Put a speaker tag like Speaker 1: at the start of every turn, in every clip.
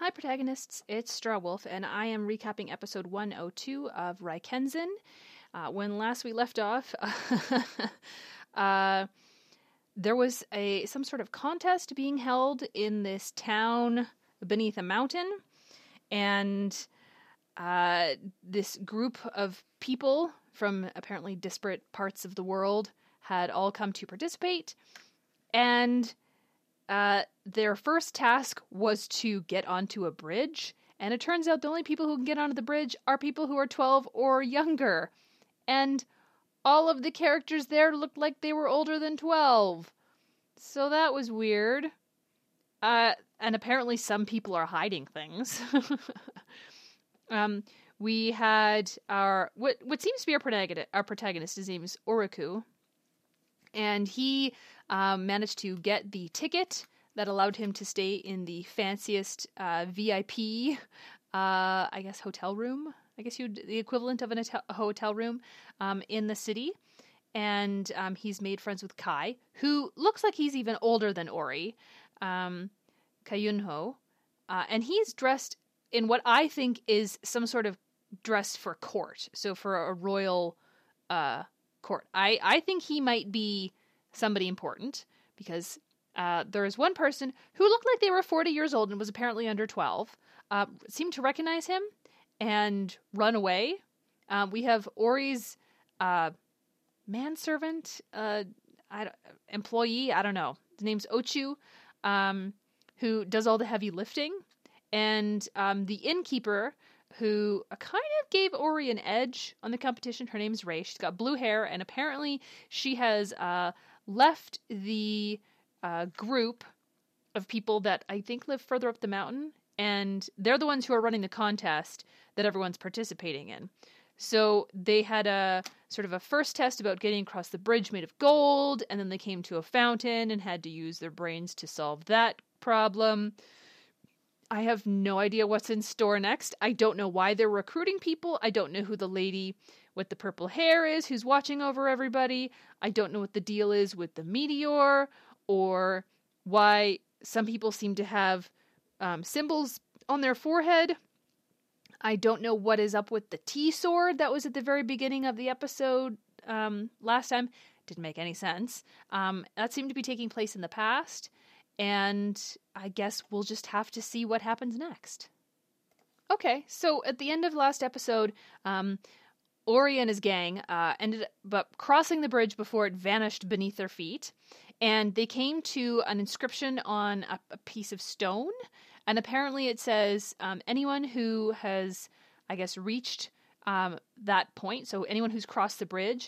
Speaker 1: Hi, protagonists. It's Strawwolf, and I am recapping episode 102 of Raikenzen. When last we left off, there was some sort of contest being held in this town beneath a mountain, and this group of people from apparently disparate parts of the world had all come to participate, and their first task was to get onto a bridge, and it turns out the only people who can get onto the bridge are people who are 12 or younger, and all of the characters there looked like they were older than 12. So that was weird. And apparently some people are hiding things. We had what seems to be our protagonist. His name is Oriku, and he managed to get the ticket that allowed him to stay in the fanciest VIP, I guess, hotel room. I guess the equivalent of a hotel room in the city. And he's made friends with Kai, who looks like he's even older than Ori, Kayunho. And he's dressed in what I think is some sort of dress for court. So for a royal court. I think he might be somebody important, because there is one person who looked like they were 40 years old and was apparently under 12, seemed to recognize him and run away. We have Ori's manservant, employee, I don't know. His name's Ochu, who does all the heavy lifting. And the innkeeper, who kind of gave Ori an edge on the competition. Her name's Ray. She's got blue hair, and apparently she has left the group of people that I think live further up the mountain, and they're the ones who are running the contest that everyone's participating in. So they had a sort of a first test about getting across the bridge made of gold, and then they came to a fountain and had to use their brains to solve that problem. I have no idea what's in store next. I don't know why they're recruiting people. I don't know who the lady with the purple hair is who's watching over everybody. I don't know what the deal is with the meteor, or why some people seem to have symbols on their forehead. I don't know what is up with the T-sword that was at the very beginning of the episode last time. Didn't make any sense. That seemed to be taking place in the past. And I guess we'll just have to see what happens next. Okay, so at the end of last episode, Ori and his gang ended up crossing the bridge before it vanished beneath their feet. And they came to an inscription on a piece of stone. And apparently it says anyone who has, I guess, reached that point, so anyone who's crossed the bridge,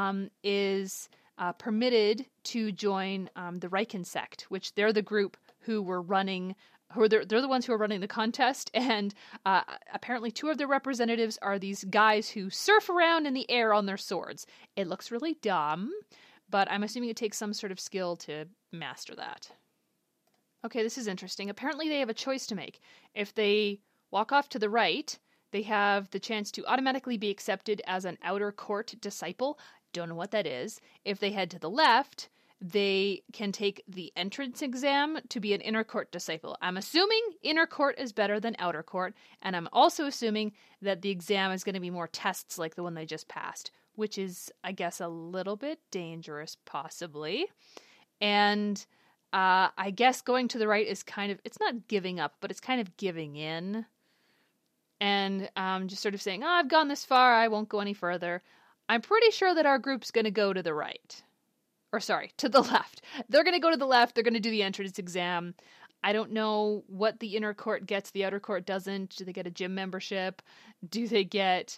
Speaker 1: is permitted to join the Raiken sect, which they're the group who were running, they're the ones who are running the contest, and apparently two of their representatives are these guys who surf around in the air on their swords. It looks really dumb, but I'm assuming it takes some sort of skill to master that. Okay, this is interesting. Apparently they have a choice to make. If they walk off to the right, they have the chance to automatically be accepted as an outer court disciple. Don't know what that is. If they head to the left, they can take the entrance exam to be an inner court disciple. I'm assuming inner court is better than outer court, and I'm also assuming that the exam is going to be more tests like the one they just passed, which is, I guess, a little bit dangerous, possibly. And I guess going to the right is kind of, it's not giving up, but it's kind of giving in. And just sort of saying, I've gone this far, I won't go any further. I'm pretty sure that our group's going to go to the right. Or sorry, to the left. They're going to go to the left. They're going to do the entrance exam. I don't know what the inner court gets, the outer court doesn't. Do they get a gym membership? Do they get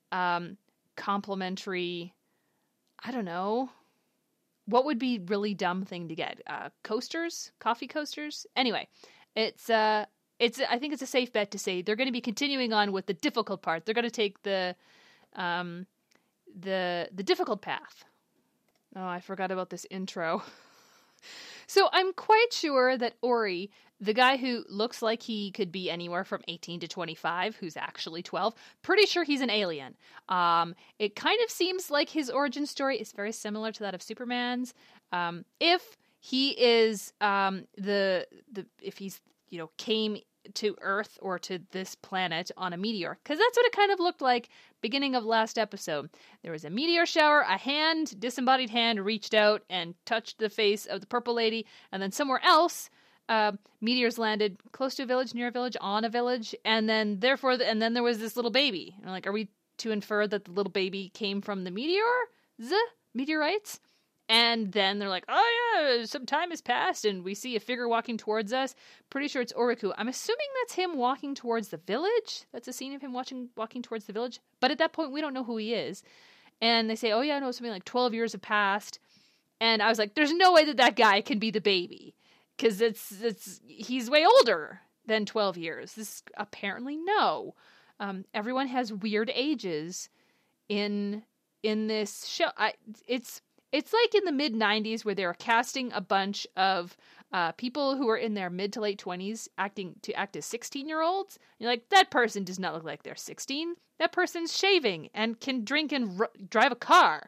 Speaker 1: complimentary, I don't know. What would be really dumb thing to get? Coasters? Coffee coasters? Anyway, I think it's a safe bet to say they're going to be continuing on with the difficult part. They're going to take the difficult path. Oh, I forgot about this intro. So I'm quite sure that Ori, the guy who looks like he could be anywhere from 18 to 25, who's actually 12, pretty sure he's an alien. It kind of seems like his origin story is very similar to that of Superman's. If he is if he's came to Earth or to this planet on a meteor, because that's what it kind of looked like beginning of last episode. There was a meteor shower, a hand, disembodied hand, reached out and touched the face of the purple lady, and then somewhere else, meteors landed close to a village, near a village, on a village, and then there was this little baby. And like, are we to infer that the little baby came from the meteorites? And then they're like, oh yeah, some time has passed, and we see a figure walking towards us. Pretty sure it's Oriku. I'm assuming that's him walking towards the village. That's a scene of him walking towards the village. But at that point, we don't know who he is. And they say, oh yeah, no, something like 12 years have passed. And I was like, there's no way that guy can be the baby. Because he's way older than 12 years. This apparently no. Everyone has weird ages in this show. It's like in the mid-90s where they were casting a bunch of people who are in their mid to late 20s to act as 16-year-olds. You're like, that person does not look like they're 16. That person's shaving and can drink and drive a car.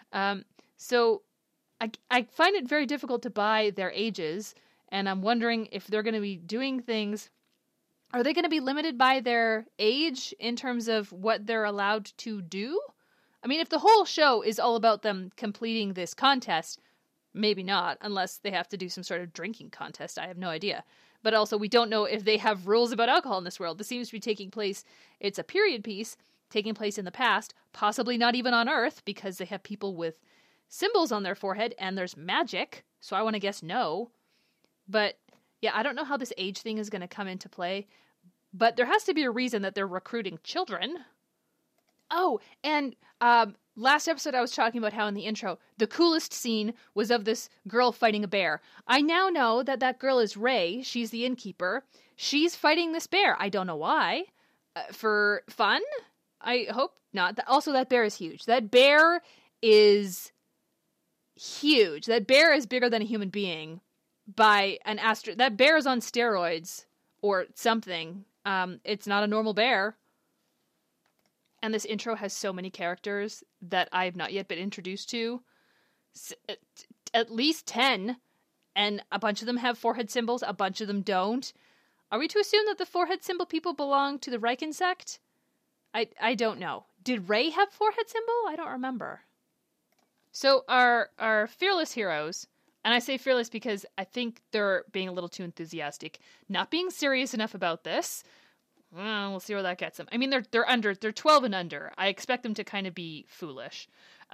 Speaker 1: So I find it very difficult to buy their ages, and I'm wondering if they're going to be doing things. Are they going to be limited by their age in terms of what they're allowed to do? I mean, if the whole show is all about them completing this contest, maybe not, unless they have to do some sort of drinking contest. I have no idea. But also, we don't know if they have rules about alcohol in this world. This seems to be taking place, it's a period piece, taking place in the past, possibly not even on Earth, because they have people with symbols on their forehead, and there's magic, so I want to guess no. But, yeah, I don't know how this age thing is going to come into play, but there has to be a reason that they're recruiting children. Oh, and last episode I was talking about how in the intro, the coolest scene was of this girl fighting a bear. I now know that girl is Ray. She's the innkeeper. She's fighting this bear. I don't know why. For fun? I hope not. Also, that bear is huge. That bear is huge. That bear is bigger than a human being by an That bear is on steroids or something. It's not a normal bear. And this intro has so many characters that I have not yet been introduced to. At least 10. And a bunch of them have forehead symbols. A bunch of them don't. Are we to assume that the forehead symbol people belong to the Riken sect? I don't know. Did Ray have forehead symbol? I don't remember. So our fearless heroes, and I say fearless because I think they're being a little too enthusiastic, not being serious enough about this. Well, we'll see where that gets them. I mean, they're 12 and under. I expect them to kind of be foolish.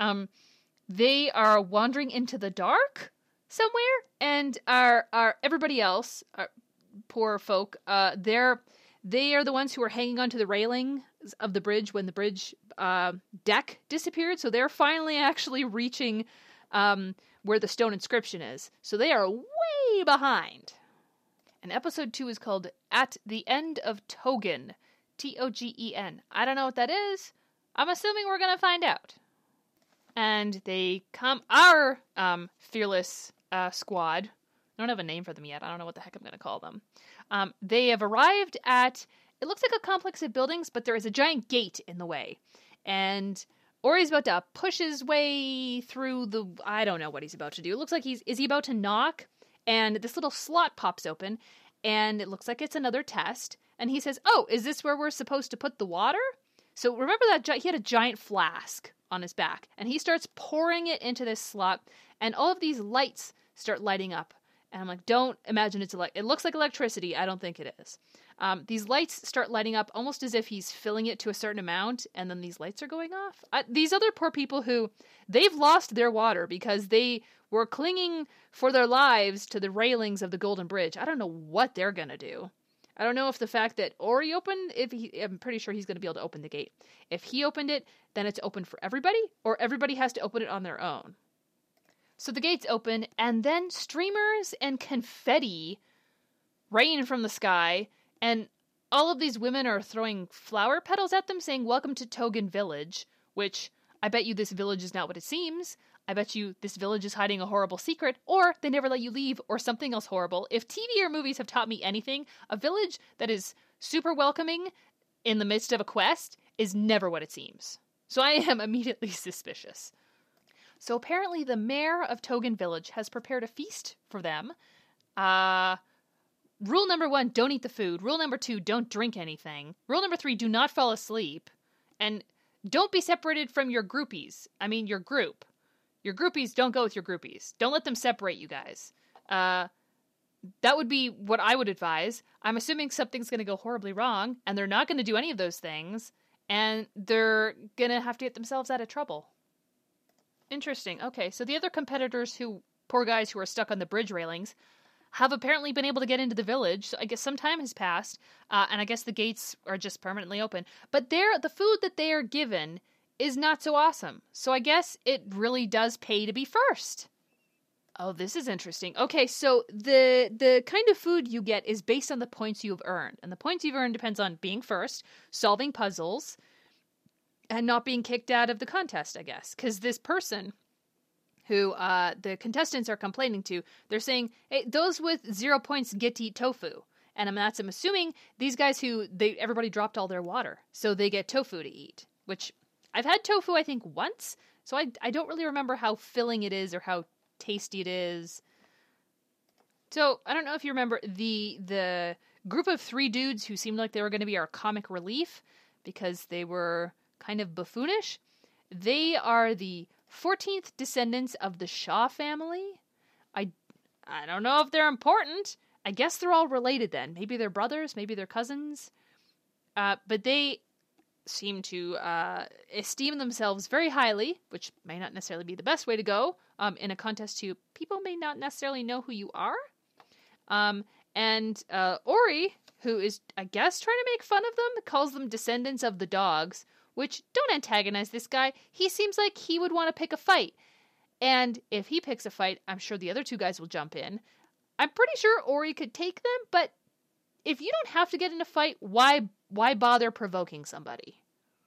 Speaker 1: They are wandering into the dark somewhere, and our everybody else, poor folk, they are the ones who are hanging onto the railing of the bridge when the bridge deck disappeared. So they're finally actually reaching where the stone inscription is. So they are way behind. And episode 2 is called At the End of Togen. Togen. I don't know what that is. I'm assuming we're going to find out. And they come, our fearless squad, I don't have a name for them yet. I don't know what the heck I'm going to call them. They have arrived at, it looks like a complex of buildings, but there is a giant gate in the way. And Ori's about to push his way through I don't know what he's about to do. It looks like is he about to knock? And this little slot pops open, and it looks like it's another test. And he says, oh, is this where we're supposed to put the water? So remember that he had a giant flask on his back, and he starts pouring it into this slot, and all of these lights start lighting up. And I'm like, don't imagine it looks like electricity. I don't think it is. These lights start lighting up almost as if he's filling it to a certain amount, and then these lights are going off. These other poor people they've lost their water because they were clinging for their lives to the railings of the Golden Bridge. I don't know what they're going to do. I don't know if the fact that Ori opened, I'm pretty sure he's going to be able to open the gate. If he opened it, then it's open for everybody, or everybody has to open it on their own. So the gates open, and then streamers and confetti rain from the sky, and all of these women are throwing flower petals at them, saying, welcome to Togen Village, which I bet you this village is not what it seems. I bet you this village is hiding a horrible secret, or they never let you leave, or something else horrible. If TV or movies have taught me anything, a village that is super welcoming in the midst of a quest is never what it seems. So I am immediately suspicious. So apparently the mayor of Togen Village has prepared a feast for them. rule number 1, don't eat the food. Rule number 2, don't drink anything. Rule number 3, do not fall asleep. And don't be separated from your groupies. I mean, your group. Your groupies, don't go with your groupies. Don't let them separate you guys. That would be what I would advise. I'm assuming something's going to go horribly wrong, and they're not going to do any of those things, and they're going to have to get themselves out of trouble. Interesting. Okay, so the other competitors poor guys who are stuck on the bridge railings, have apparently been able to get into the village. So I guess some time has passed, and I guess the gates are just permanently open. But the food that they are given is not so awesome. So I guess it really does pay to be first. Oh, this is interesting. Okay, so the kind of food you get is based on the points you've earned. And the points you've earned depends on being first, solving puzzles, and not being kicked out of the contest, I guess. Because this person who the contestants are complaining to, they're saying, hey, those with 0 points get to eat tofu. And I'm assuming these guys everybody dropped all their water. So they get tofu to eat. Which, I've had tofu, I think, once. So I don't really remember how filling it is or how tasty it is. So, I don't know if you remember the group of 3 dudes who seemed like they were going to be our comic relief because they were kind of buffoonish. They are the 14th descendants of the Shaw family. I don't know if they're important. I guess they're all related then. Maybe they're brothers, maybe they're cousins. But they seem to esteem themselves very highly, which may not necessarily be the best way to go in a contest too. People may not necessarily know who you are. And Ori, who is, I guess, trying to make fun of them, calls them descendants of the dogs, which, don't antagonize this guy. He seems like he would want to pick a fight. And if he picks a fight, I'm sure the other 2 guys will jump in. I'm pretty sure Ori could take them, but if you don't have to get in a fight, why bother provoking somebody?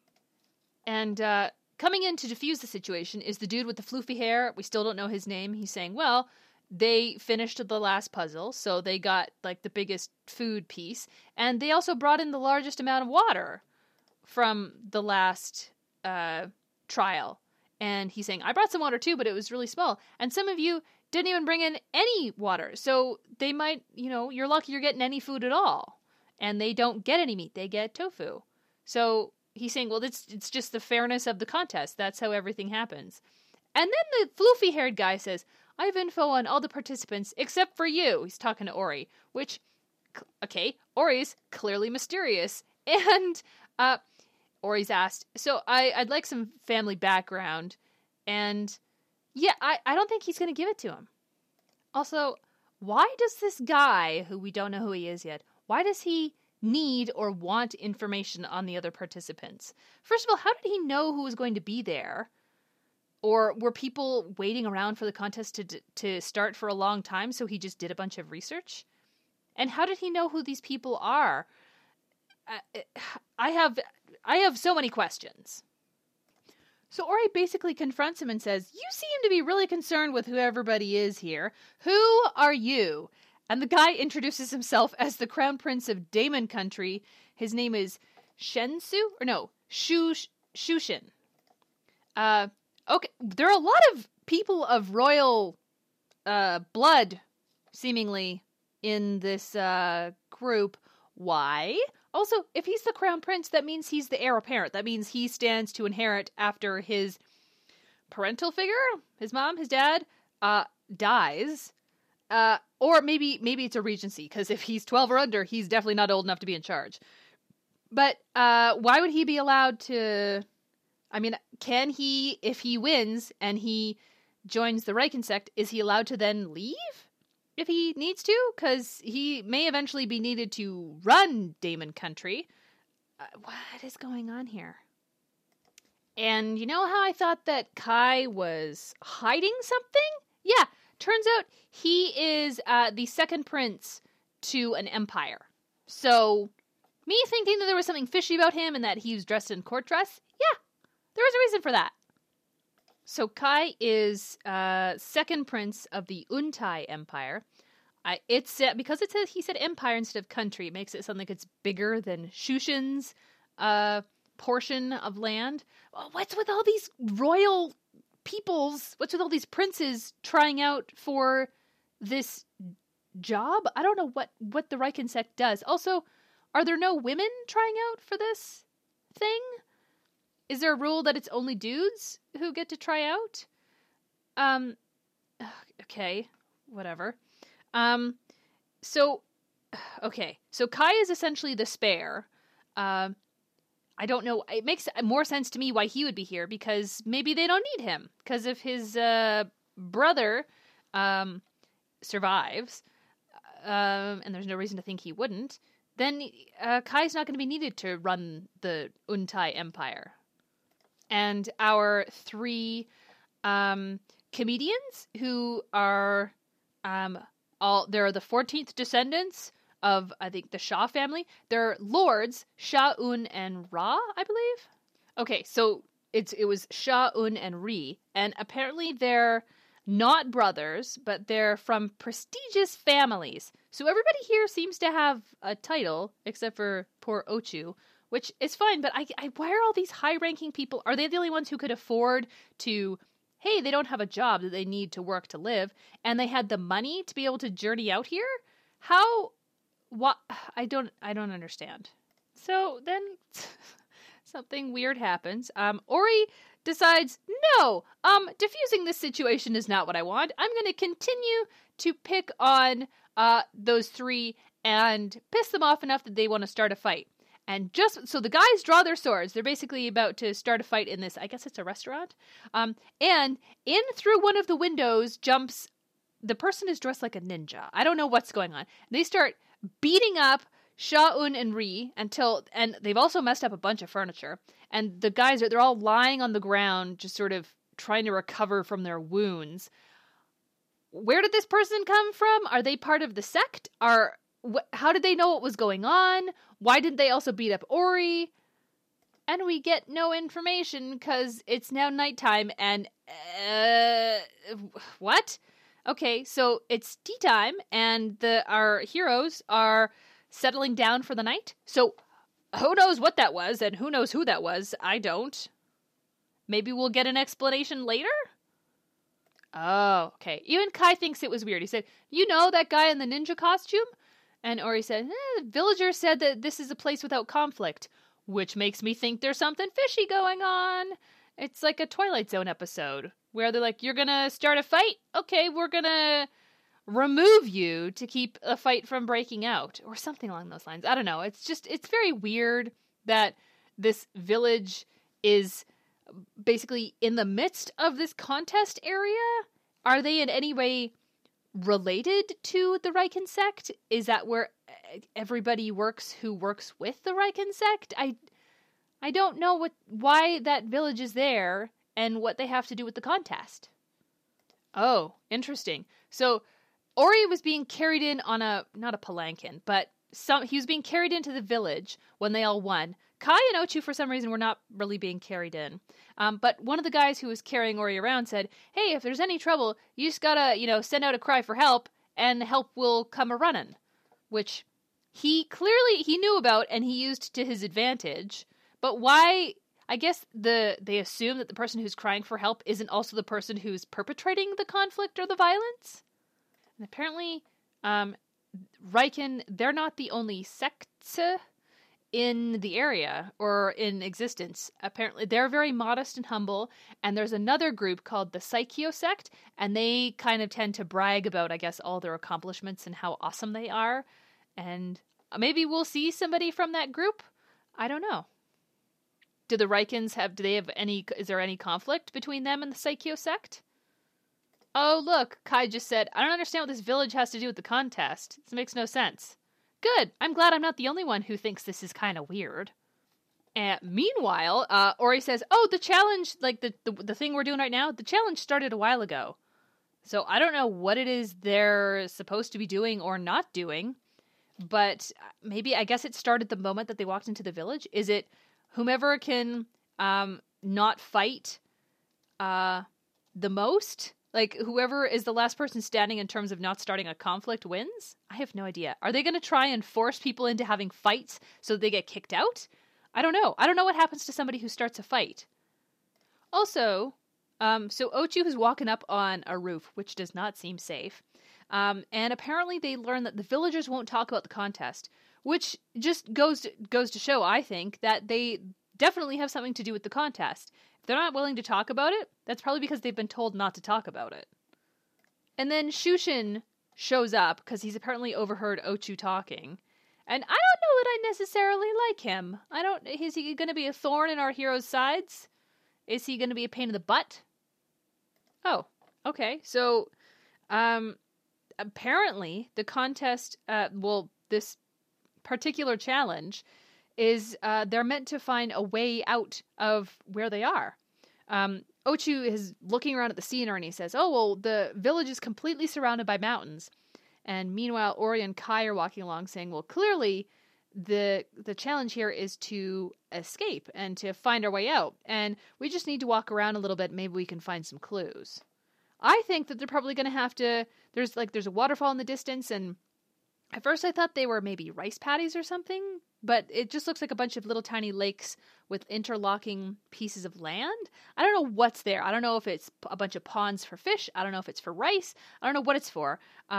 Speaker 1: And coming in to defuse the situation is the dude with the floofy hair. We still don't know his name. He's saying, well, they finished the last puzzle, so they got like the biggest food piece, and they also brought in the largest amount of water from the last trial. And he's saying, I brought some water too, but it was really small. And some of you didn't even bring in any water. So they might, you're lucky you're getting any food at all. And they don't get any meat. They get tofu. So he's saying, well, it's just the fairness of the contest. That's how everything happens. And then the floofy-haired guy says, I have info on all the participants except for you. He's talking to Ori, which, okay, Ori's clearly mysterious. And Ori's asked, so I'd like some family background. And yeah, I don't think he's going to give it to him. Also, why does this guy, who we don't know who he is yet, why does he need or want information on the other participants? First of all, how did he know who was going to be there? Or were people waiting around for the contest to start for a long time, so he just did a bunch of research? And how did he know who these people are? I have so many questions. So Ori basically confronts him and says, you seem to be really concerned with who everybody is here. Who are you? And the guy introduces himself as the Crown Prince of Daemon Country. His name is Shushin. Okay, there are a lot of people of royal blood, seemingly, in this group. Why? Also, if he's the crown prince, that means he's the heir apparent. That means he stands to inherit after his parental figure, his mom, his dad, dies. Or maybe it's a regency, because if he's 12 or under, he's definitely not old enough to be in charge. But why would he be allowed to... I mean, can he, if he wins and he joins the Riken sect, is he allowed to then leave? If he needs to? Because he may eventually be needed to run Daemon Country. What is going on here? And you know how I thought that Kai was hiding something? Yeah, turns out he is the second prince to an empire. So, me thinking that there was something fishy about him and that he was dressed in court dress, yeah, there was a reason for that. So Kai is second prince of the Untai Empire. It's because it says he said empire instead of country. It makes it sound like it's bigger than Shushin's portion of land. What's with all these royal peoples? What's with all these princes trying out for this job. I don't know what the Riken sect does. Also, are there no women trying out for this thing? Is there a rule that it's only dudes who get to try out? Okay, whatever. So Kai is essentially the spare. I don't know. It makes more sense to me why he would be here, because maybe they don't need him. Because if his brother survives, and there's no reason to think he wouldn't, then Kai's not going to be needed to run the Untai Empire. And our three comedians who are they're the 14th descendants of, I think, the Shah family. They're lords, Shah Un and Ra, I believe. Okay, so it was Shah Un and Ri, and apparently they're not brothers, but they're from prestigious families. So everybody here seems to have a title, except for poor Ochu, which is fine, but why are all these high-ranking people, are they the only ones who could afford to, hey, they don't have a job that they need to work to live, and they had the money to be able to journey out here? How? What? I don't understand. So then something weird happens. Ori decides, no, diffusing this situation is not what I want. I'm going to continue to pick on those three and piss them off enough that they want to start a fight. And just so the guys draw their swords, they're basically about to start a fight in this, I guess it's a restaurant. And in through one of the windows jumps, the person is dressed like a ninja. I don't know what's going on. They start beating up Shah Un and Ri and they've also messed up a bunch of furniture. And the guys they're all lying on the ground, just sort of trying to recover from their wounds. Where did this person come from? Are they part of the sect? How did they know what was going on? Why didn't they also beat up Ori? And we get no information because it's now nighttime and what? Okay, so it's tea time and our heroes are settling down for the night. So who knows what that was and who knows who that was? I don't. Maybe we'll get an explanation later? Oh, okay. Even Kai thinks it was weird. He said, you know that guy in the ninja costume? And Ori said, the villager said that this is a place without conflict, which makes me think there's something fishy going on. It's like a Twilight Zone episode where they're like, you're going to start a fight? Okay, we're going to remove you to keep a fight from breaking out or something along those lines. I don't know. It's very weird that this village is basically in the midst of this contest area. Are they in any way related to the Riken sect? Is that where everybody works who works with the Riken sect? I don't know why that village is there and what they have to do with the contest. Oh, interesting. So Ori was being carried in on not a palanquin, but he was being carried into the village when they all won. Kai and Ochu, for some reason, were not really being carried in. But one of the guys who was carrying Ori around said, hey, if there's any trouble, you just gotta, send out a cry for help, and help will come a-runnin'. Which he knew about, and he used to his advantage. But why? I guess they assume that the person who's crying for help isn't also the person who's perpetrating the conflict or the violence. And apparently, Riken, they're not the only sect in the area or in existence. Apparently they're very modest and humble, and there's another group called the Saikyo sect, and they kind of tend to brag about, I guess, all their accomplishments and how awesome they are. And maybe we'll see somebody from that group. I don't know. Do the Rikens is there any conflict between them and the Saikyo sect? Oh, look, Kai just said, I don't understand what this village has to do with the contest. This makes no sense. Good. I'm glad I'm not the only one who thinks this is kind of weird. And meanwhile, Ori says, oh, the challenge, like the thing we're doing right now, the challenge started a while ago. So I don't know what it is they're supposed to be doing or not doing, but maybe, I guess it started the moment that they walked into the village. Is it whomever can not fight the most? Like, whoever is the last person standing in terms of not starting a conflict wins? I have no idea. Are they going to try and force people into having fights so they get kicked out? I don't know. I don't know what happens to somebody who starts a fight. Also, so Ochu has walking up on a roof, which does not seem safe. And apparently they learn that the villagers won't talk about the contest, which just goes to show, I think, that they definitely have something to do with the contest. If they're not willing to talk about it, that's probably because they've been told not to talk about it. And then Shushin shows up because he's apparently overheard Ochu talking. And I don't know that I necessarily like him. Is he going to be a thorn in our hero's sides? Is he going to be a pain in the butt? Oh, okay. So, apparently the contest, this particular challenge is, they're meant to find a way out of where they are. Ochu is looking around at the scenery and he says, oh, well, the village is completely surrounded by mountains. And meanwhile, Ori and Kai are walking along saying, well, clearly the challenge here is to escape and to find our way out. And we just need to walk around a little bit. Maybe we can find some clues. I think that they're probably going to have to, there's a waterfall in the distance. And at first I thought they were maybe rice paddies or something, but it just looks like a bunch of little tiny lakes with interlocking pieces of land. I don't know what's there. I don't know if it's a bunch of ponds for fish. I don't know if it's for rice. I don't know what it's for.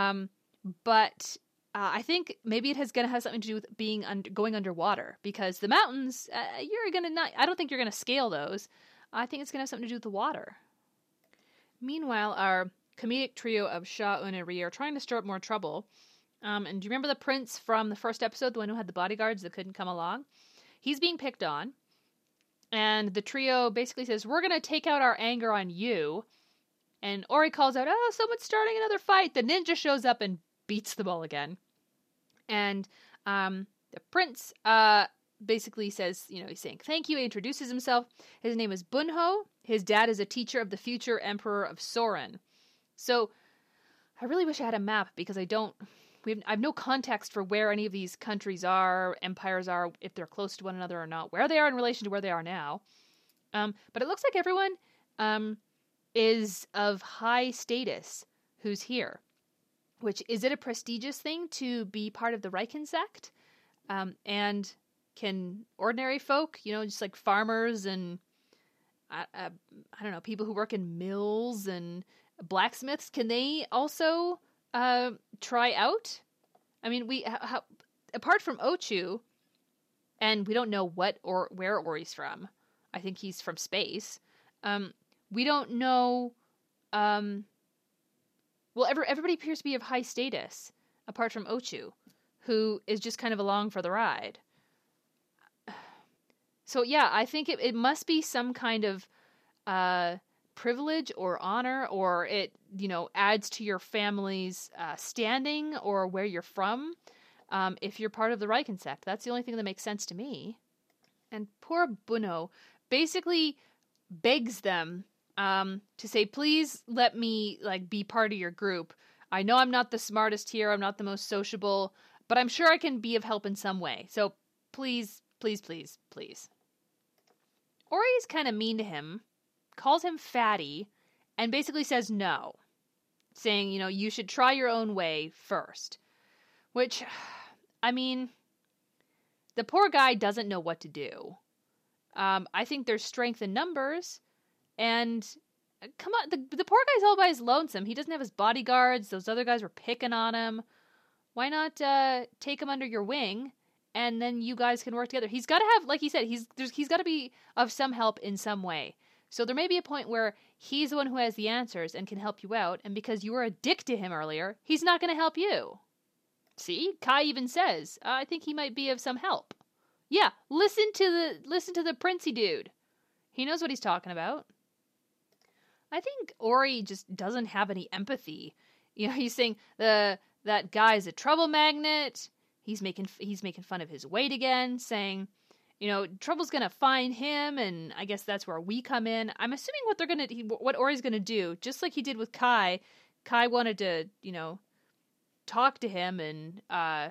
Speaker 1: But I think maybe it is going to have something to do with going underwater, because the mountains, I don't think you're going to scale those. I think it's going to have something to do with the water. Meanwhile, our comedic trio of Sha, Un, and Ri are trying to stir up more trouble. And do you remember the prince from the first episode, the one who had the bodyguards that couldn't come along? He's being picked on. And the trio basically says, we're going to take out our anger on you. And Ori calls out, oh, someone's starting another fight. The ninja shows up and beats them all again. And the prince basically says, he's saying thank you. He introduces himself. His name is Bunho. His dad is a teacher of the future emperor of Soren. So I really wish I had a map, because I have no context for where any of these countries are, empires are, if they're close to one another or not, where they are in relation to where they are now. But it looks like everyone is of high status who's here. Which, is it a prestigious thing to be part of the Reikensekt? And can ordinary folk, just like farmers and, I don't know, people who work in mills and blacksmiths, can they also try out? I mean, apart from Ochu, and we don't know what or where Ori's from. I think he's from space. We don't know... Well, everybody appears to be of high status, apart from Ochu, who is just kind of along for the ride. So yeah, I think it must be some kind of privilege or honor, or it, adds to your family's standing or where you're from, if you're part of the Reikensekt. That's the only thing that makes sense to me. And poor Bunho basically begs them to say, please let me be part of your group. I know I'm not the smartest here. I'm not the most sociable, but I'm sure I can be of help in some way. So please, please, please, please. Ori is kind of mean to him, calls him fatty, and basically says no, saying, you should try your own way first. Which, I mean, the poor guy doesn't know what to do. I think there's strength in numbers. And come on, the poor guy's all by his lonesome. He doesn't have his bodyguards. Those other guys were picking on him. Why not take him under your wing, and then you guys can work together? He's got to have, like he said, he's got to be of some help in some way. So there may be a point where he's the one who has the answers and can help you out, and because you were a dick to him earlier, he's not going to help you. See, Kai even says, I think he might be of some help. Yeah, listen to the princey dude. He knows what he's talking about. I think Ori just doesn't have any empathy. He's saying that guy's a trouble magnet. He's making fun of his weight again, saying, trouble's gonna find him, and I guess that's where we come in. I'm assuming what Ori's gonna do, just like he did with Kai. Kai wanted to, talk to him and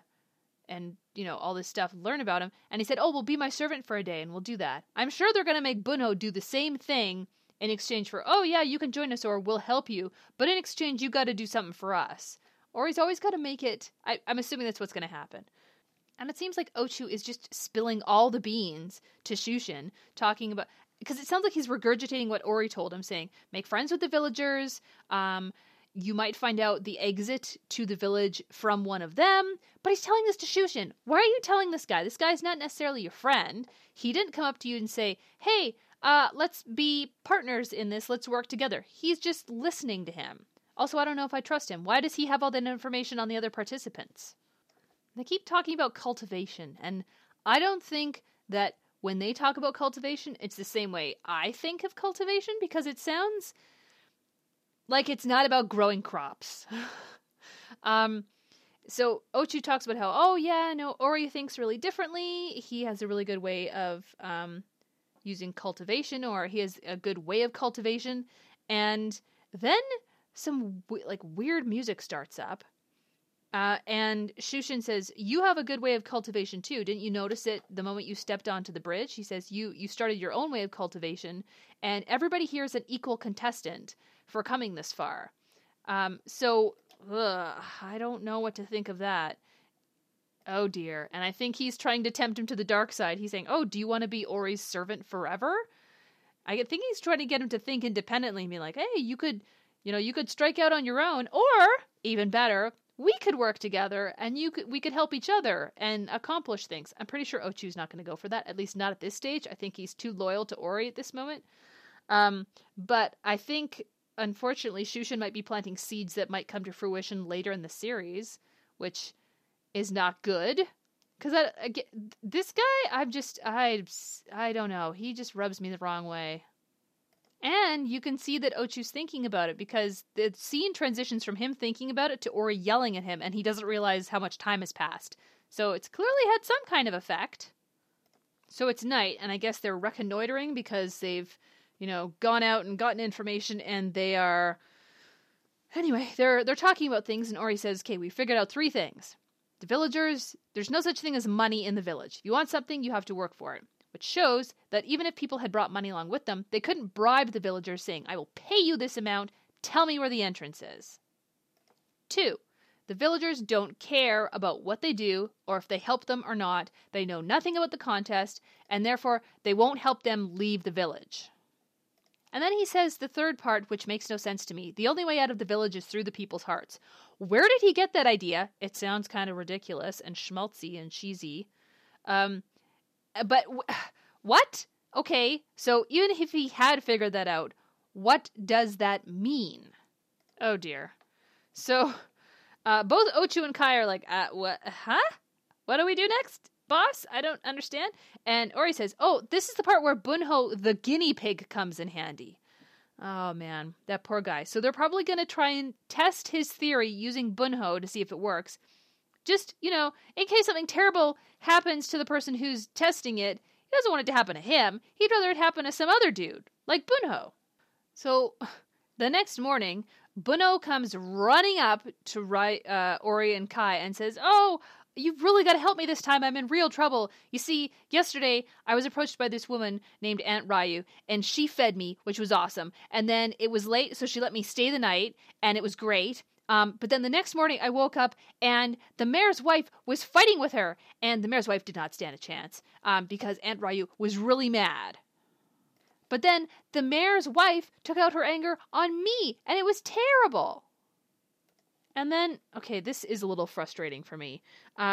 Speaker 1: all this stuff, learn about him, and he said, "Oh, well, be my servant for a day, and we'll do that." I'm sure they're gonna make Bunho do the same thing. In exchange for, oh yeah, you can join us or we'll help you, but in exchange you got to do something for us. Or he's always got to make it, I'm assuming that's what's going to happen. And it seems like Ochu is just spilling all the beans to Shushin, talking about, because it sounds like he's regurgitating what Ori told him, saying, make friends with the villagers, you might find out the exit to the village from one of them, but he's telling this to Shushin. Why are you telling this guy? This guy's not necessarily your friend. He didn't come up to you and say, hey, let's be partners in this. Let's work together. He's just listening to him. Also, I don't know if I trust him. Why does he have all that information on the other participants? They keep talking about cultivation, and I don't think that when they talk about cultivation, it's the same way I think of cultivation, because it sounds like it's not about growing crops. So Ochu talks about how, oh yeah, no, Ori thinks really differently. He has a really good way of using cultivation, or he has a good way of cultivation. And then some weird music starts up. And Shushin says, you have a good way of cultivation too. Didn't you notice it the moment you stepped onto the bridge? He says, you started your own way of cultivation, and everybody here is an equal contestant for coming this far. I don't know what to think of that. Oh dear. And I think he's trying to tempt him to the dark side. He's saying, oh, do you want to be Ori's servant forever? I think he's trying to get him to think independently and be like, hey, you could strike out on your own, or even better, we could work together and we could help each other and accomplish things. I'm pretty sure Ochu's not going to go for that, at least not at this stage. I think he's too loyal to Ori at this moment. But I think, unfortunately, Shushin might be planting seeds that might come to fruition later in the series, which is not good. Because this guy, I don't know. He just rubs me the wrong way. And you can see that Ochu's thinking about it, because the scene transitions from him thinking about it to Ori yelling at him, and he doesn't realize how much time has passed. So it's clearly had some kind of effect. So it's night, and I guess they're reconnoitering because they've, gone out and gotten information, and they are... Anyway, they're talking about things, and Ori says, okay, we figured out 3 things. The villagers, there's no such thing as money in the village. If you want something, you have to work for it. Which shows that even if people had brought money along with them, they couldn't bribe the villagers saying, I will pay you this amount, tell me where the entrance is. 2, the villagers don't care about what they do or if they help them or not. They know nothing about the contest, and therefore they won't help them leave the village. And then he says the third part, which makes no sense to me. The only way out of the village is through the people's hearts. Where did he get that idea? It sounds kind of ridiculous and schmaltzy and cheesy. But what? Okay, so even if he had figured that out, what does that mean? Oh dear. So, both Ochu and Kai are like, what? Huh? What do we do next, boss? I don't understand. And Ori says, oh, this is the part where Bunho, the guinea pig, comes in handy. Oh man, that poor guy. So they're probably going to try and test his theory using Bunho to see if it works. Just, in case something terrible happens to the person who's testing it, he doesn't want it to happen to him. He'd rather it happen to some other dude, like Bunho. So, the next morning, Bunho comes running up to Ori and Kai and says, oh, you've really got to help me this time. I'm in real trouble. You see, yesterday, I was approached by this woman named Aunt Ryu, and she fed me, which was awesome. And then it was late, so she let me stay the night, and it was great. But then the next morning I woke up and the mayor's wife was fighting with her, and the mayor's wife did not stand a chance because Aunt Ryu was really mad. But then the mayor's wife took out her anger on me, and it was terrible. And then, okay, this is a little frustrating for me.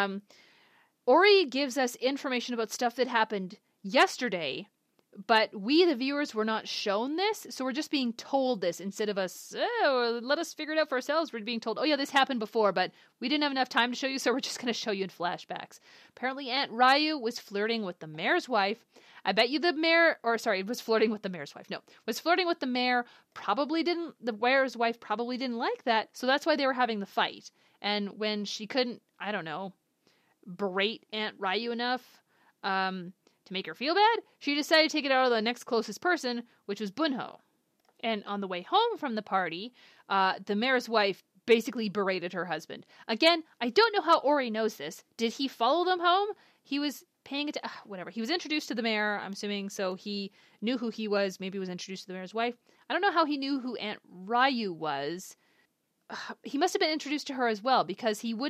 Speaker 1: Ori gives us information about stuff that happened yesterday, but we, the viewers, were not shown this, so we're just being told this instead of us, let us figure it out for ourselves. We're being told, oh yeah, this happened before, but we didn't have enough time to show you, so we're just going to show you in flashbacks. Apparently Aunt Ryu was flirting with the mayor's wife. I bet you was flirting with the mayor's wife. No, was flirting with the mayor. The mayor's wife probably didn't like that, so that's why they were having the fight. And when she couldn't, I don't know, berate Aunt Ryu enough, to make her feel bad, she decided to take it out of the next closest person, which was Bunho. And on the way home from the party, the mayor's wife basically berated her husband. Again, I don't know how Ori knows this. Did he follow them home? He was paying attention. Whatever. He was introduced to the mayor, I'm assuming, so he knew who he was. Maybe he was introduced to the mayor's wife. I don't know how he knew who Aunt Ryu was. He must have been introduced to her as well, because he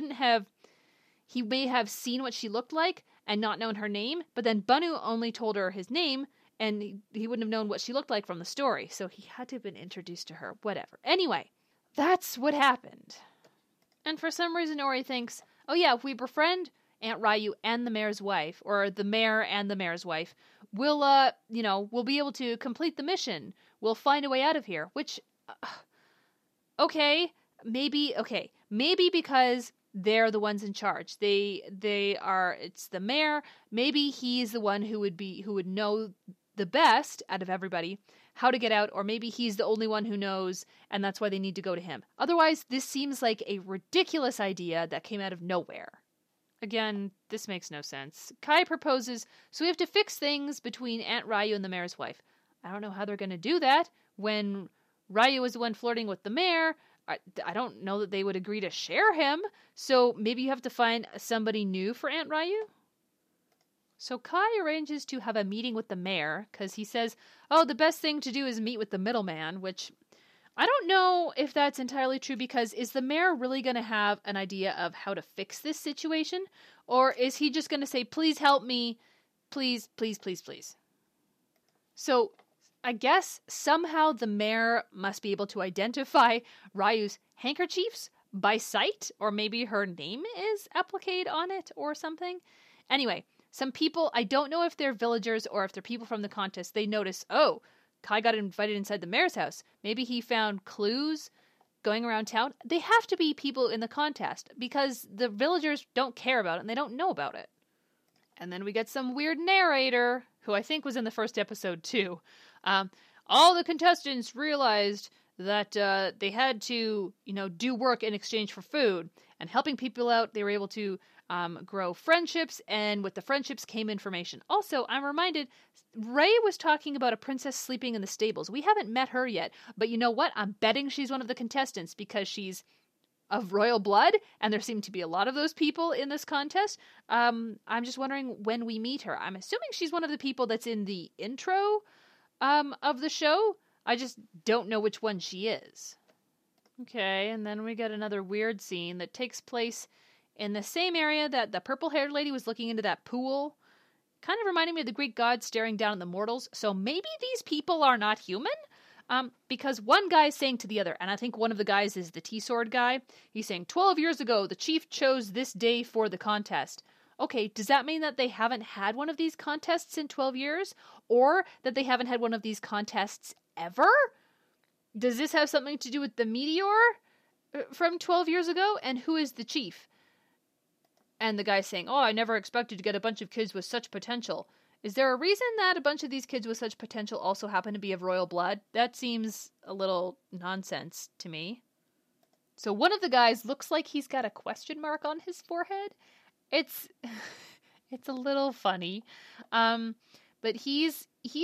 Speaker 1: may have seen what she looked like and not known her name, but then Bunho only told her his name, and he wouldn't have known what she looked like from the story, so he had to have been introduced to her. Whatever. Anyway, that's what happened. And for some reason, Ori thinks, oh yeah, if we befriend Aunt Ryu and the mayor's wife, or the mayor and the mayor's wife, we'll be able to complete the mission. We'll find a way out of here. Which, maybe because they're the ones in charge. It's the mayor. Maybe he's the one who would know the best out of everybody how to get out, or maybe he's the only one who knows, and that's why they need to go to him. Otherwise, this seems like a ridiculous idea that came out of nowhere. Again, this makes no sense. Kai proposes, so we have to fix things between Aunt Ryu and the mayor's wife. I don't know how they're going to do that when Ryu is the one flirting with the mayor. I don't know that they would agree to share him, so maybe you have to find somebody new for Aunt Ryu? So Kai arranges to have a meeting with the mayor, because he says, oh, the best thing to do is meet with the middleman, which I don't know if that's entirely true, because is the mayor really going to have an idea of how to fix this situation? Or is he just going to say, please help me, please, please, please, please? So I guess somehow the mayor must be able to identify Ryu's handkerchiefs by sight, or maybe her name is appliqued on it or something. Anyway, some people, I don't know if they're villagers or if they're people from the contest, they notice, oh, Kai got invited inside the mayor's house. Maybe he found clues going around town. They have to be people in the contest because the villagers don't care about it and they don't know about it. And then we get some weird narrator, who I think was in the first episode too. All the contestants realized that they had to, do work in exchange for food. And helping people out, they were able to grow friendships, and with the friendships came information. Also, I'm reminded, Ray was talking about a princess sleeping in the stables. We haven't met her yet, but you know what? I'm betting she's one of the contestants because she's of royal blood, and there seem to be a lot of those people in this contest. I'm just wondering when we meet her. I'm assuming she's one of the people that's in the intro of the show. I just don't know which one she is. Okay, and then we get another weird scene that takes place in the same area that the purple-haired lady was looking into that pool. Kind of reminding me of the Greek gods staring down at the mortals. So maybe these people are not human? Because one guy is saying to the other, and I think one of the guys is the T-Sword guy, he's saying, 12 years ago, the chief chose this day for the contest. Okay, does that mean that they haven't had one of these contests in 12 years? Or that they haven't had one of these contests ever? Does this have something to do with the meteor from 12 years ago? And who is the chief? And the guy's saying, oh, I never expected to get a bunch of kids with such potential. Is there a reason that a bunch of these kids with such potential also happen to be of royal blood? That seems a little nonsense to me. So one of the guys looks like he's got a question mark on his forehead. It's a little funny. But he's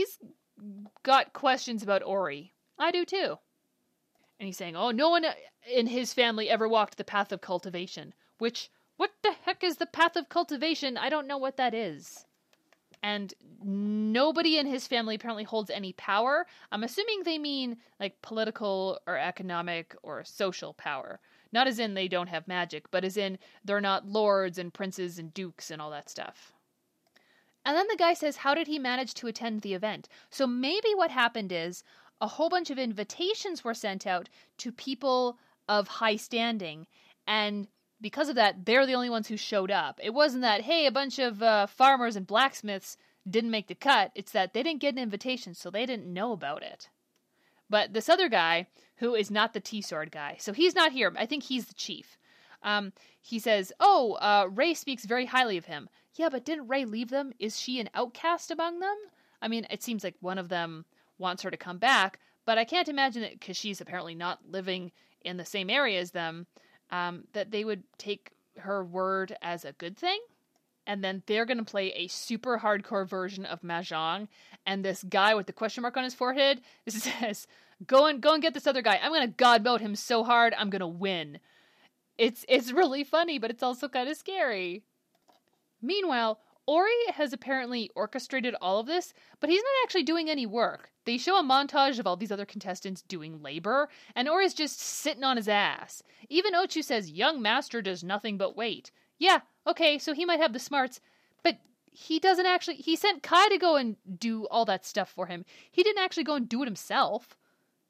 Speaker 1: got questions about Ori. I do too. And he's saying, oh, no one in his family ever walked the path of cultivation. Which, what the heck is the path of cultivation? I don't know what that is. And nobody in his family apparently holds any power. I'm assuming they mean like political or economic or social power. Not as in they don't have magic, but as in they're not lords and princes and dukes and all that stuff. And then the guy says, how did he manage to attend the event? So maybe what happened is a whole bunch of invitations were sent out to people of high standing, and because of that, they're the only ones who showed up. It wasn't that, hey, a bunch of farmers and blacksmiths didn't make the cut. It's that they didn't get an invitation, so they didn't know about it. But this other guy, who is not the T-Sword guy, so he's not here. I think he's the chief. He says, Ray speaks very highly of him. Yeah, but didn't Ray leave them? Is she an outcast among them? I mean, it seems like one of them wants her to come back, but I can't imagine that, because she's apparently not living in the same area as them, that they would take her word as a good thing. And then they're going to play a super hardcore version of Mahjong. And this guy with the question mark on his forehead says, go and get this other guy. I'm going to god mode him so hard, I'm going to win. It's really funny, but it's also kind of scary. Meanwhile, Ori has apparently orchestrated all of this, but he's not actually doing any work. They show a montage of all these other contestants doing labor, and Ori's just sitting on his ass. Even Ochu says, young master does nothing but wait. Yeah, okay, so he might have the smarts, but he doesn't actually... He sent Kai to go and do all that stuff for him. He didn't actually go and do it himself.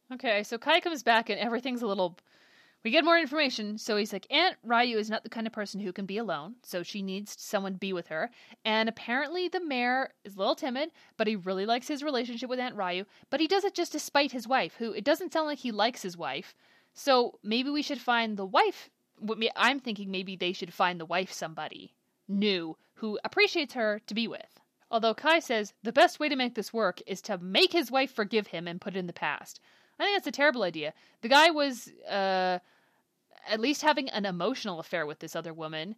Speaker 1: Okay, so Kai comes back and everything's a little... We get more information. So he's like, Aunt Ryu is not the kind of person who can be alone, so she needs someone to be with her. And apparently the mayor is a little timid, but he really likes his relationship with Aunt Ryu. But he does it just to spite his wife, who it doesn't sound like he likes his wife. So maybe we should find the wife. I'm thinking maybe they should find the wife somebody new who appreciates her to be with. Although Kai says the best way to make this work is to make his wife forgive him and put it in the past. I think that's a terrible idea. The guy was... at least having an emotional affair with this other woman.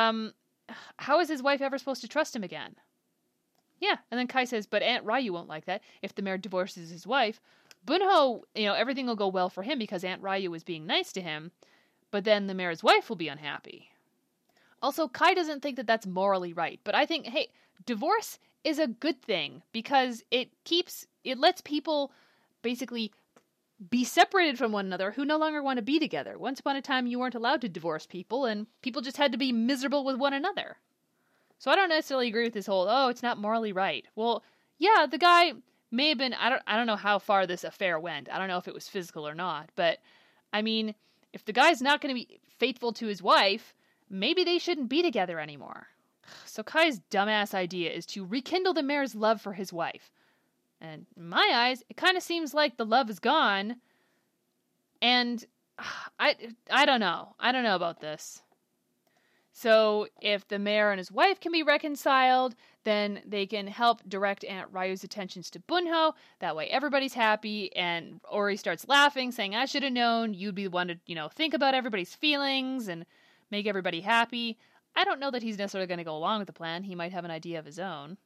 Speaker 1: How is his wife ever supposed to trust him again? Yeah, and then Kai says, but Aunt Ryu won't like that. If the mayor divorces his wife, Bunho, everything will go well for him because Aunt Ryu is being nice to him, but then the mayor's wife will be unhappy. Also, Kai doesn't think that that's morally right, but I think, hey, divorce is a good thing because it lets people basically be separated from one another who no longer want to be together. Once upon a time, you weren't allowed to divorce people, and people just had to be miserable with one another. So I don't necessarily agree with this whole, it's not morally right. Well, yeah, the guy may have been, I don't know how far this affair went. I don't know if it was physical or not, but, I mean, if the guy's not going to be faithful to his wife, maybe they shouldn't be together anymore. So Kai's dumbass idea is to rekindle the mayor's love for his wife. And in my eyes, it kind of seems like the love is gone. And I don't know. I don't know about this. So if the mayor and his wife can be reconciled, then they can help direct Aunt Ryu's attentions to Bunho. That way everybody's happy. And Ori starts laughing, saying, I should have known you'd be the one to, think about everybody's feelings and make everybody happy. I don't know that he's necessarily going to go along with the plan. He might have an idea of his own.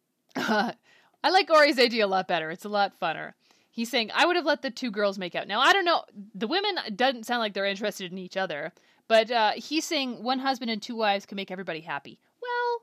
Speaker 1: I like Ori's idea a lot better. It's a lot funner. He's saying, I would have let the two girls make out. Now, I don't know. The women doesn't sound like they're interested in each other. But he's saying one husband and two wives can make everybody happy. Well,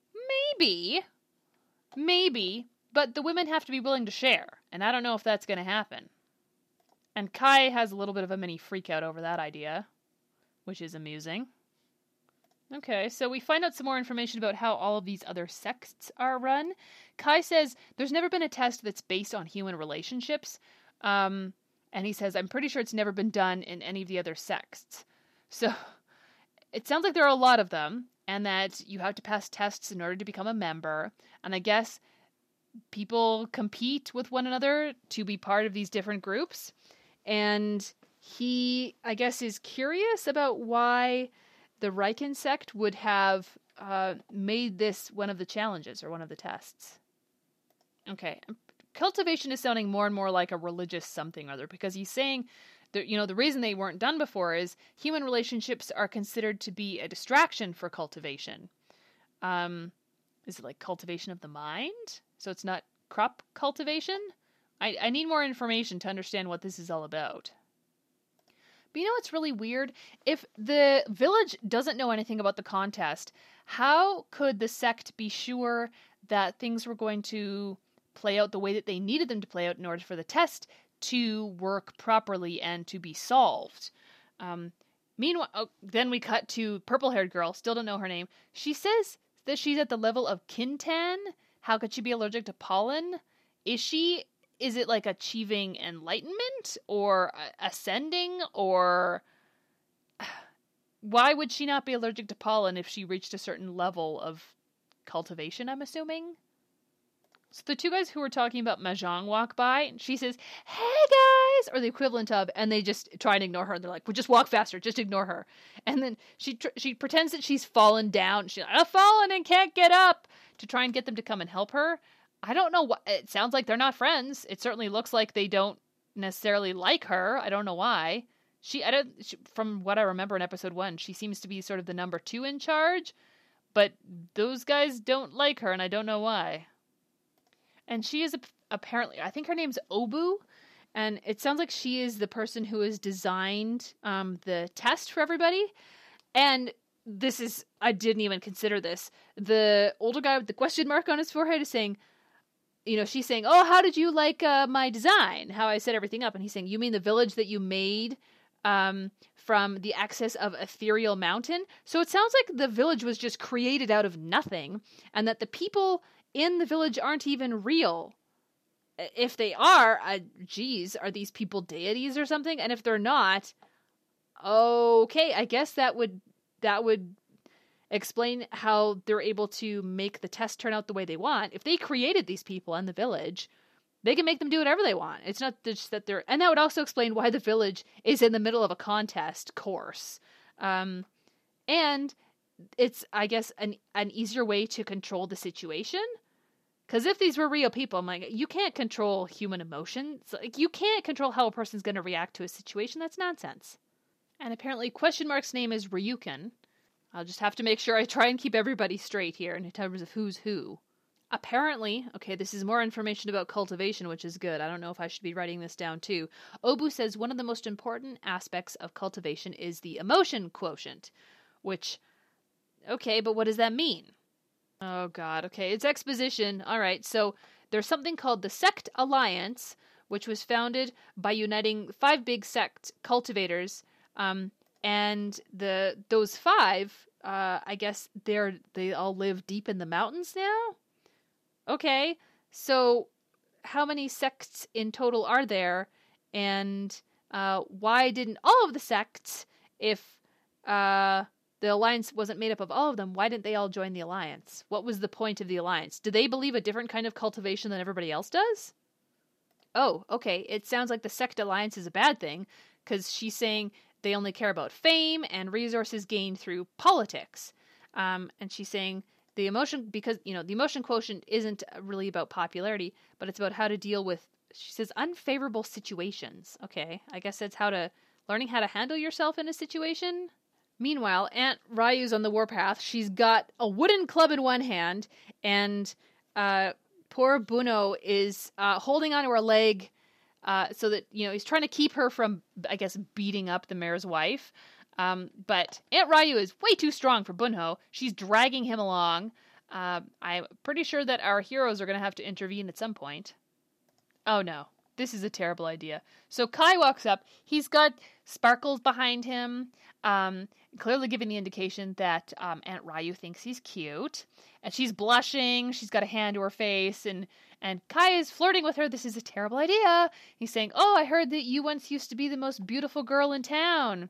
Speaker 1: maybe. But the women have to be willing to share. And I don't know if that's going to happen. And Kai has a little bit of a mini freak out over that idea, which is amusing. Okay, so we find out some more information about how all of these other sects are run. Kai says there's never been a test that's based on human relationships. And he says, I'm pretty sure it's never been done in any of the other sects. So it sounds like there are a lot of them, and that you have to pass tests in order to become a member. And I guess people compete with one another to be part of these different groups. And he, I guess, is curious about why the Riken sect would have made this one of the challenges or one of the tests. Okay, cultivation is sounding more and more like a religious something or other, because he's saying that, the reason they weren't done before is human relationships are considered to be a distraction for cultivation. Is it like cultivation of the mind? So it's not crop cultivation? I need more information to understand what this is all about. But what's really weird? If the village doesn't know anything about the contest, how could the sect be sure that things were going to play out the way that they needed them to play out in order for the test to work properly and to be solved? Meanwhile, then we cut to purple-haired girl, still don't know her name. She says that she's at the level of Kintan. How could she be allergic to pollen? Is it like achieving enlightenment or ascending, or why would she not be allergic to pollen if she reached a certain level of cultivation, I'm assuming? So the two guys who were talking about Mahjong walk by, and she says, hey guys, or the equivalent of, and they just try and ignore her. And they're like, well, just walk faster, just ignore her. And then she pretends that she's fallen down. She's like, I've fallen and can't get up, to try and get them to come and help her. I don't know what, it sounds like they're not friends. It certainly looks like they don't necessarily like her. I don't know why. From what I remember in episode 1, she seems to be sort of the number 2 in charge, but those guys don't like her, and I don't know why. And she is apparently, I think her name's Obu, and it sounds like she is the person who has designed the test for everybody. And I didn't even consider this. The older guy with the question mark on his forehead is saying, she's saying, oh, how did you like my design? How I set everything up. And he's saying, you mean the village that you made from the excess of Ethereal Mountain? So it sounds like the village was just created out of nothing, and that the people in the village aren't even real. if they are, geez, are these people deities or something? And if they're not, okay, I guess that would explain how they're able to make the test turn out the way they want. If they created these people and the village, they can make them do whatever they want. It's not just that they're... And that would also explain why the village is in the middle of a contest course. And it's, I guess, an easier way to control the situation. Because if these were real people, I'm like, you can't control human emotions. Like, you can't control how a person's going to react to a situation. That's nonsense. And apparently Question Mark's name is Ryukin. I'll just have to make sure I try and keep everybody straight here in terms of who's who. Apparently, okay, this is more information about cultivation, which is good. I don't know if I should be writing this down too. Obu says one of the most important aspects of cultivation is the emotion quotient, which, okay, but what does that mean? Oh god, okay, it's exposition. All right, so there's something called the Sect Alliance, which was founded by uniting 5 big sect cultivators, and those 5, I guess they all live deep in the mountains now? Okay, so how many sects in total are there? And why didn't all of the sects, if the alliance wasn't made up of all of them, why didn't they all join the alliance? What was the point of the alliance? Do they believe a different kind of cultivation than everybody else does? Oh, okay, it sounds like the sect alliance is a bad thing, because she's saying they only care about fame and resources gained through politics. And she's saying the emotion, because, the emotion quotient isn't really about popularity, but it's about how to deal with, she says, unfavorable situations. Okay, I guess that's learning how to handle yourself in a situation. Meanwhile, Aunt Ryu's on the warpath. She's got a wooden club in one hand, and poor Bunho is holding onto her leg so that, he's trying to keep her from, I guess, beating up the mayor's wife. But Aunt Ryu is way too strong for Bunho. She's dragging him along. I'm pretty sure that our heroes are going to have to intervene at some point. Oh no, this is a terrible idea. So Kai walks up. He's got sparkles behind him, clearly giving the indication that Aunt Ryu thinks he's cute. And she's blushing. She's got a hand to her face. And Kai is flirting with her. This is a terrible idea. He's saying, oh, I heard that you once used to be the most beautiful girl in town.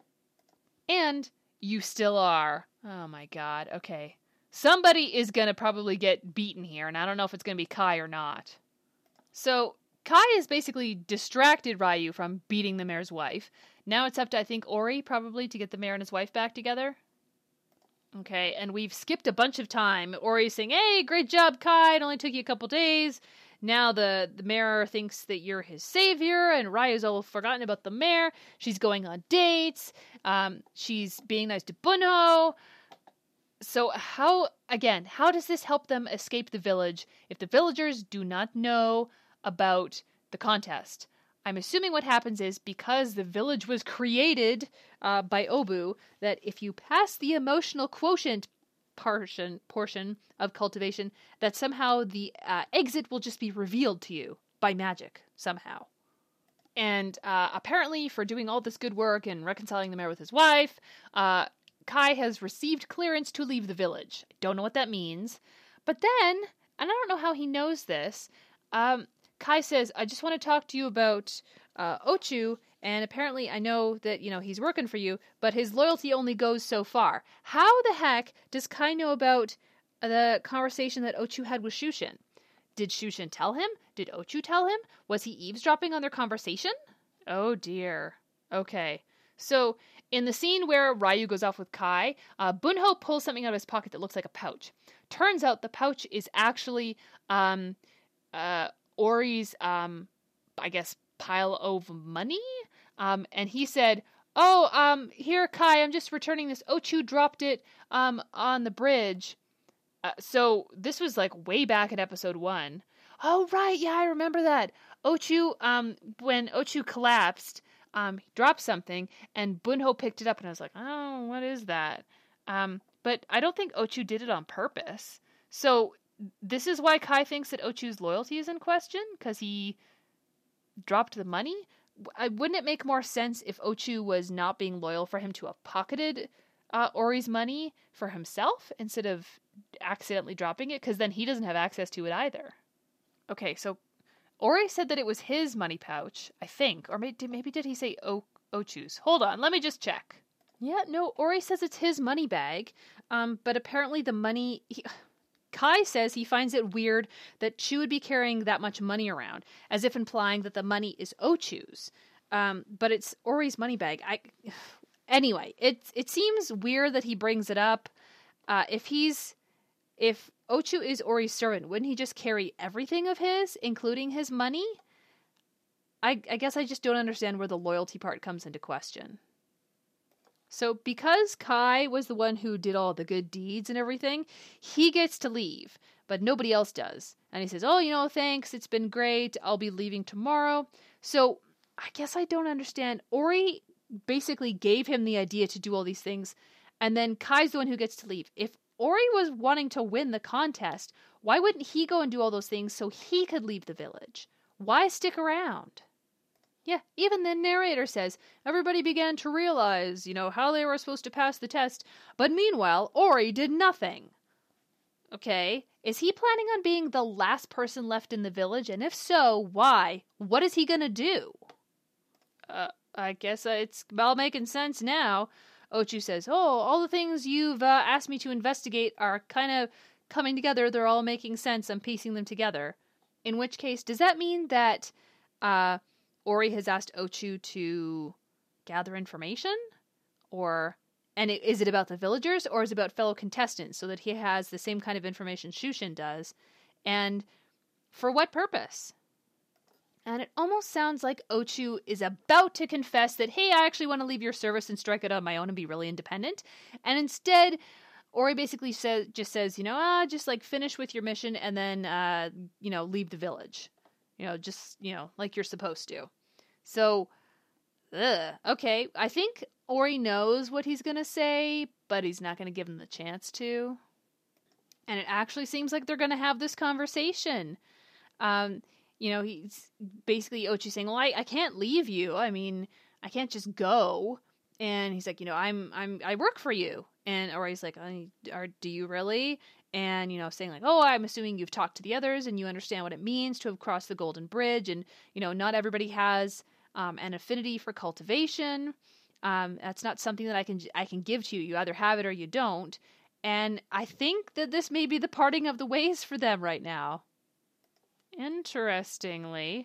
Speaker 1: And you still are. Oh my god. Okay. Somebody is going to probably get beaten here, and I don't know if it's going to be Kai or not. So, Kai has basically distracted Ryu from beating the mayor's wife. Now it's up to, I think, Ori, probably, to get the mayor and his wife back together. Okay, and we've skipped a bunch of time. Ori's saying, hey, great job, Kai, it only took you a couple days. Now the mayor thinks that you're his savior, and Ryu's all forgotten about the mayor. She's going on dates. She's being nice to Bunho. So how does this help them escape the village if the villagers do not know about the contest? I'm assuming what happens is, because the village was created by Obu, that if you pass the emotional quotient portion of cultivation, that somehow the exit will just be revealed to you by magic, somehow. And apparently, for doing all this good work and reconciling the mayor with his wife, Kai has received clearance to leave the village. I don't know what that means. But then, and I don't know how he knows this, Kai says, I just want to talk to you about Ochu, and apparently I know that, he's working for you, but his loyalty only goes so far. How the heck does Kai know about the conversation that Ochu had with Shushin? Did Shushin tell him? Did Ochu tell him? Was he eavesdropping on their conversation? Oh dear. Okay. So, in the scene where Ryu goes off with Kai, Bunho pulls something out of his pocket that looks like a pouch. Turns out the pouch is actually Ori's, I guess, pile of money? And he said, here, Kai, I'm just returning this. Ochu dropped it on the bridge. So this was like way back in episode 1. Oh, right. Yeah, I remember that. Ochu, when Ochu collapsed, he dropped something, and Bunho picked it up, and I was like, oh, what is that? But I don't think Ochu did it on purpose. So this is why Kai thinks that Ochu's loyalty is in question, because he dropped the money? Wouldn't it make more sense if Ochu was not being loyal for him to have pocketed Ori's money for himself instead of accidentally dropping it? Because then he doesn't have access to it either. Okay, so Ori said that it was his money pouch, I think. Or maybe did he say Ochu's? Hold on, let me just check. Yeah, no, Ori says it's his money bag. But apparently the money... Kai says he finds it weird that Chu would be carrying that much money around, as if implying that the money is Ochu's. But it's Ori's money bag. Anyway, it seems weird that he brings it up. If Ochu is Ori's servant, wouldn't he just carry everything of his, including his money? I guess I just don't understand where the loyalty part comes into question. So because Kai was the one who did all the good deeds and everything, he gets to leave, but nobody else does. And he says, oh, thanks, it's been great, I'll be leaving tomorrow. So I guess I don't understand. Ori basically gave him the idea to do all these things, and then Kai's the one who gets to leave. If Ori was wanting to win the contest, why wouldn't he go and do all those things so he could leave the village? Why stick around? Yeah, even the narrator says, everybody began to realize, how they were supposed to pass the test, but meanwhile, Ori did nothing. Okay, is he planning on being the last person left in the village? And if so, why? What is he gonna do? I guess it's all making sense now. Ochu says, all the things you've asked me to investigate are kind of coming together. They're all making sense. I'm piecing them together. In which case, does that mean that Ori has asked Ochu to gather information? Is it about the villagers, or is it about fellow contestants, so that he has the same kind of information Shushin does? And for what purpose? And it almost sounds like Ochu is about to confess that, hey, I actually want to leave your service and strike it on my own and be really independent. And instead, Ori basically says, just like finish with your mission and then, leave the village. Like you're supposed to. So, okay, I think Ori knows what he's going to say, but he's not going to give him the chance to. And it actually seems like they're going to have this conversation. He's basically Ochu saying, well, I can't leave you. I mean, I can't just go. And he's like, I work for you. And Ori's like, do you really? And, saying like, I'm assuming you've talked to the others and you understand what it means to have crossed the Golden Bridge. And, not everybody has an affinity for cultivation. That's not something that I can give to you. You either have it or you don't. And I think that this may be the parting of the ways for them right now. Interestingly.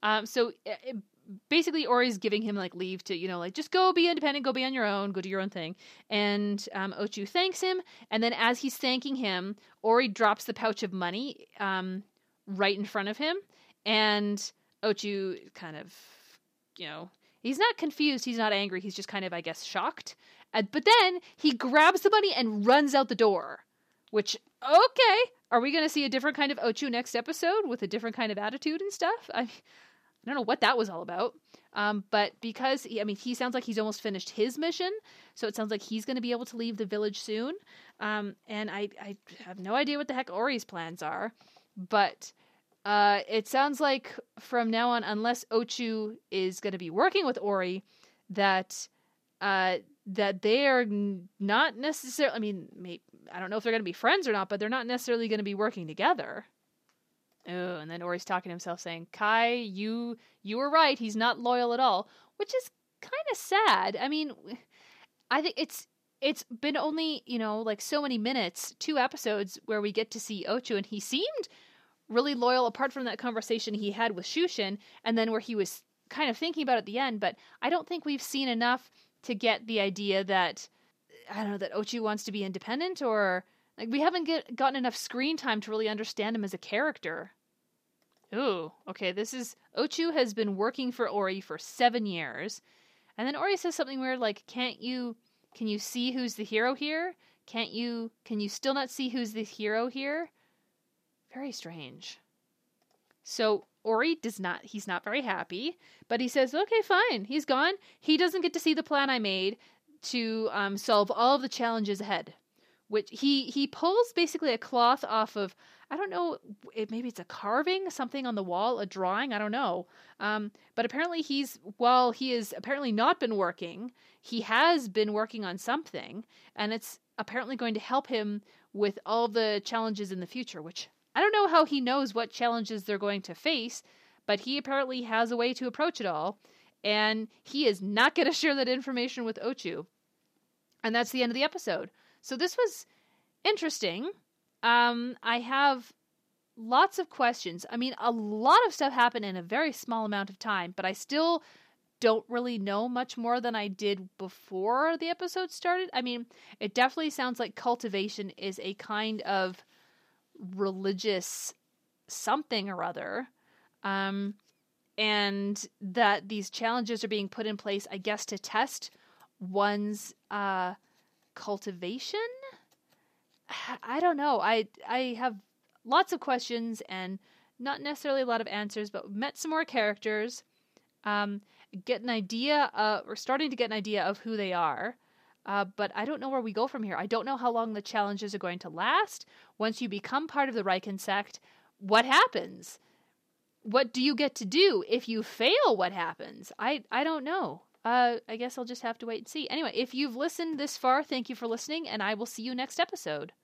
Speaker 1: Basically Ori's giving him like leave to, just go be independent, go be on your own, go do your own thing. And Ochu thanks him. And then as he's thanking him, Ori drops the pouch of money right in front of him. And Ochu kind of, he's not confused. He's not angry. He's just kind of, I guess, shocked. But then he grabs the money and runs out the door, which, okay. Are we going to see a different kind of Ochu next episode with a different kind of attitude and stuff? I don't know what that was all about. But because, he sounds like he's almost finished his mission. So it sounds like he's going to be able to leave the village soon. And I have no idea what the heck Ori's plans are. But it sounds like from now on, unless Ochu is going to be working with Ori, that they are not necessarily, I don't know if they're going to be friends or not, but they're not necessarily going to be working together. Oh, and then Ori's talking to himself saying, Kai, you were right. He's not loyal at all, which is kind of sad. I think it's been only, so many minutes, 2 episodes where we get to see Ochu, and he seemed really loyal apart from that conversation he had with Shushin, and then where he was kind of thinking about it at the end, but I don't think we've seen enough to get the idea that, that Ochu wants to be independent, or we haven't gotten enough screen time to really understand him as a character. Ooh, okay, Ochu has been working for Ori for 7 years, and then Ori says something weird like, can you see who's the hero here? Can you still not see who's the hero here? Very strange. So Ori he's not very happy, but he says, okay, fine, he's gone. He doesn't get to see the plan I made to solve all of the challenges ahead, which he pulls basically a cloth off of, I don't know, maybe it's a carving, something on the wall, a drawing, I don't know. But apparently while he has apparently not been working, he has been working on something, and it's apparently going to help him with all the challenges in the future, which I don't know how he knows what challenges they're going to face, but he apparently has a way to approach it all, and he is not going to share that information with Ochu. And that's the end of the episode. So this was interesting. I have lots of questions. I mean, a lot of stuff happened in a very small amount of time, but I still don't really know much more than I did before the episode started. I mean, it definitely sounds like cultivation is a kind of religious something or other. And that these challenges are being put in place, I guess, to test one's cultivation? I don't know. I have lots of questions and not necessarily a lot of answers, but met some more characters. Get an idea, we're starting to get an idea of who they are. But I don't know where we go from here. I don't know how long the challenges are going to last. Once you become part of the Riken sect, what happens? What do you get to do? If you fail, what happens? I don't know. I guess I'll just have to wait and see. Anyway, if you've listened this far, thank you for listening, and I will see you next episode.